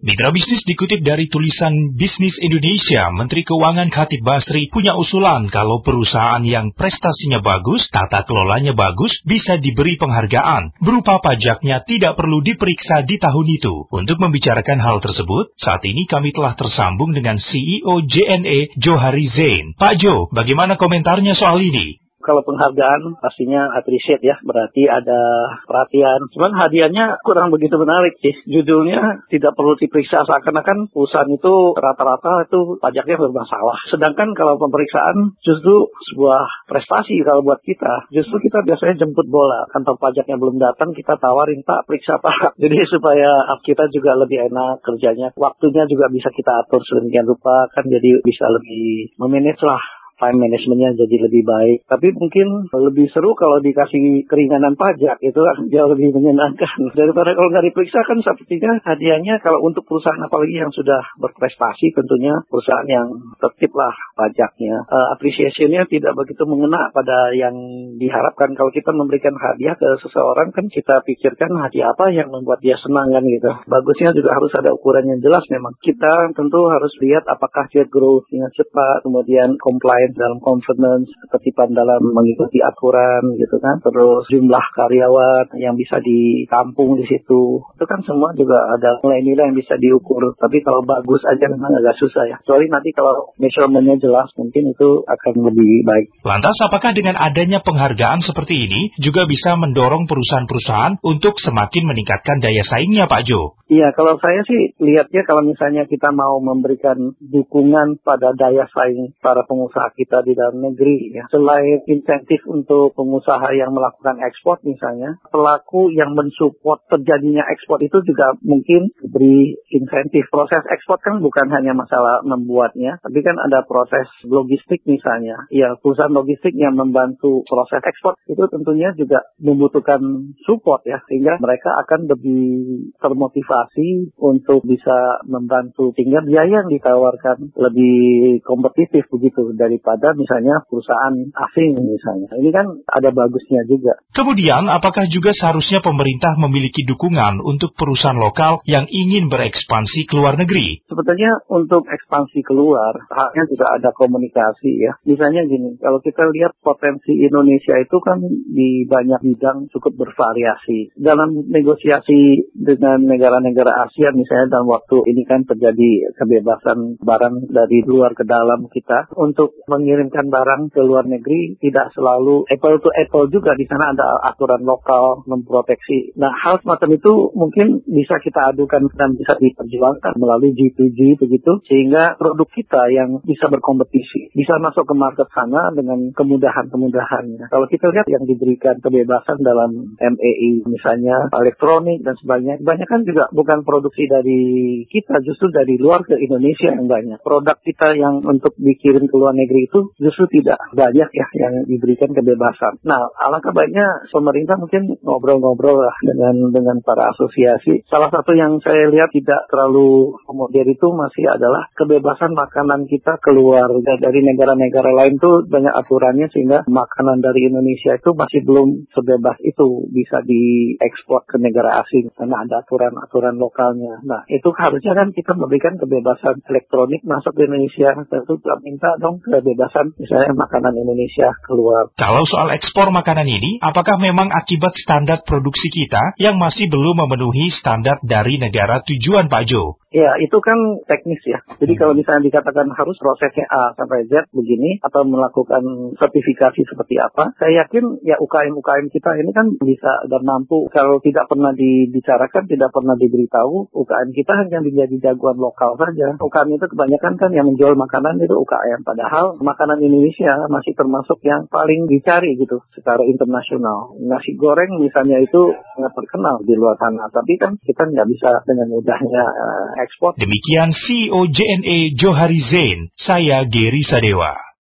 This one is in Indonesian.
Mitra bisnis dikutip dari tulisan Bisnis Indonesia, Menteri Keuangan Khatib Basri punya usulan kalau perusahaan yang prestasinya bagus, tata kelolanya bagus, bisa diberi penghargaan. Berupa pajaknya tidak perlu diperiksa di tahun itu. Untuk membicarakan hal tersebut, saat ini kami telah tersambung dengan CEO JNE Johari Zain. Pak Jo, bagaimana komentarnya soal ini? Kalau penghargaan pastinya appreciate ya, berarti ada perhatian. Cuman hadiahnya kurang begitu menarik sih. Judulnya tidak perlu diperiksa, seakan-akan perusahaan itu rata-rata itu pajaknya bermasalah. Sedangkan kalau pemeriksaan justru sebuah prestasi kalau buat kita. Justru kita biasanya jemput bola. Kantor pajaknya belum datang, kita tawarin, Pak, periksa Pak. Jadi supaya kita juga lebih enak kerjanya. Waktunya juga bisa kita atur sedemikian rupa, kan jadi bisa lebih memanage lah. Time managementnya jadi lebih baik. Tapi mungkin lebih seru kalau dikasih keringanan pajak, itu jauh lebih menyenangkan. Daripada kalau nggak diperiksa kan sepertinya hadiahnya kalau untuk perusahaan apalagi yang sudah berprestasi, tentunya perusahaan yang tertib lah pajaknya. Appreciation-nya tidak begitu mengena pada yang diharapkan. Kalau kita memberikan hadiah ke seseorang kan kita pikirkan hadiah apa yang membuat dia senang kan gitu. Bagusnya juga harus ada ukuran yang jelas memang. Kita tentu harus lihat apakah dia growth-nya cepat, kemudian compliance dalam confidence, ketertiban dalam mengikuti aturan gitu kan, terus jumlah karyawan yang bisa ditampung di situ, itu kan semua juga ada nilai-nilai yang bisa diukur. Tapi kalau bagus aja memang agak susah ya, kecuali nanti kalau measurementnya jelas mungkin itu akan lebih baik. Lantas apakah dengan adanya penghargaan seperti ini juga bisa mendorong perusahaan-perusahaan untuk semakin meningkatkan daya saingnya, Pak Jo? Iya, kalau saya sih lihatnya kalau misalnya kita mau memberikan dukungan pada daya saing para pengusaha kita di dalam negeri, ya. Selain insentif untuk pengusaha yang melakukan ekspor misalnya, pelaku yang mensupport terjadinya ekspor itu juga mungkin beri insentif. Proses ekspor kan bukan hanya masalah membuatnya, tapi kan ada proses logistik misalnya. Ya, perusahaan logistik yang membantu proses ekspor itu tentunya juga membutuhkan support ya, sehingga mereka akan lebih termotivasi untuk bisa membantu, sehingga biaya yang ditawarkan lebih kompetitif begitu daripada misalnya perusahaan asing misalnya. Ini kan ada bagusnya juga. Kemudian, apakah juga seharusnya pemerintah memiliki dukungan untuk perusahaan lokal yang ingin berekspansi ke luar negeri? Sebetulnya untuk ekspansi keluar, haknya juga ada komunikasi ya. Misalnya gini, kalau kita lihat potensi Indonesia itu kan di banyak bidang cukup bervariasi. Dalam negosiasi dengan negara-negara ASEAN misalnya dalam waktu ini kan terjadi kebebasan barang dari luar ke dalam kita. Untuk mengirimkan barang ke luar negeri tidak selalu apple to apple juga, di sana ada aturan lokal memproteksi. Nah, hal semacam itu mungkin bisa kita adukan dan bisa diperjuangkan melalui G2G begitu, sehingga produk kita yang bisa berkompetisi bisa masuk ke market sana dengan kemudahan-kemudahannya. Kalau kita lihat yang diberikan kebebasan dalam MEI misalnya elektronik dan sebagainya, kebanyakan juga bukan produksi dari kita, justru dari luar ke Indonesia yang banyak. Produk kita yang untuk dikirim ke luar negeri itu justru tidak banyak ya yang diberikan kebebasan. Nah, alangkah baiknya pemerintah mungkin ngobrol-ngobrol lah dengan para asosiasi. Salah satu yang saya lihat tidak terlalu akomodir itu masih adalah kebebasan makanan kita keluar dari negara-negara lain tuh banyak aturannya, sehingga makanan dari Indonesia itu masih belum sebebas itu bisa diekspor ke negara asing karena ada aturan lokalnya. Nah, itu harusnya kan kita memberikan kebebasan elektronik masuk ke Indonesia, tentu kita minta dong kebebasan misalnya makanan Indonesia keluar. Kalau soal ekspor makanan ini, apakah memang akibat standar produksi kita yang masih belum memenuhi standar dari negara tujuan, Pak Jo? Ya, itu kan teknis ya. Jadi kalau misalnya dikatakan harus prosesnya A sampai Z begini, atau melakukan sertifikasi seperti apa, saya yakin ya UKM-UKM kita ini kan bisa dan mampu. Kalau tidak pernah dibicarakan, tidak pernah diberitahu, UKM kita hanya menjadi jagoan lokal saja. UKM itu kebanyakan kan yang menjual makanan itu UKM. Padahal makanan Indonesia masih termasuk yang paling dicari gitu secara internasional. Nasi goreng misalnya itu sangat terkenal di luar sana, tapi kan kita nggak bisa dengan mudahnya ekspor. Demikian CEO JNE Johari Zain, saya Geri Sadewa.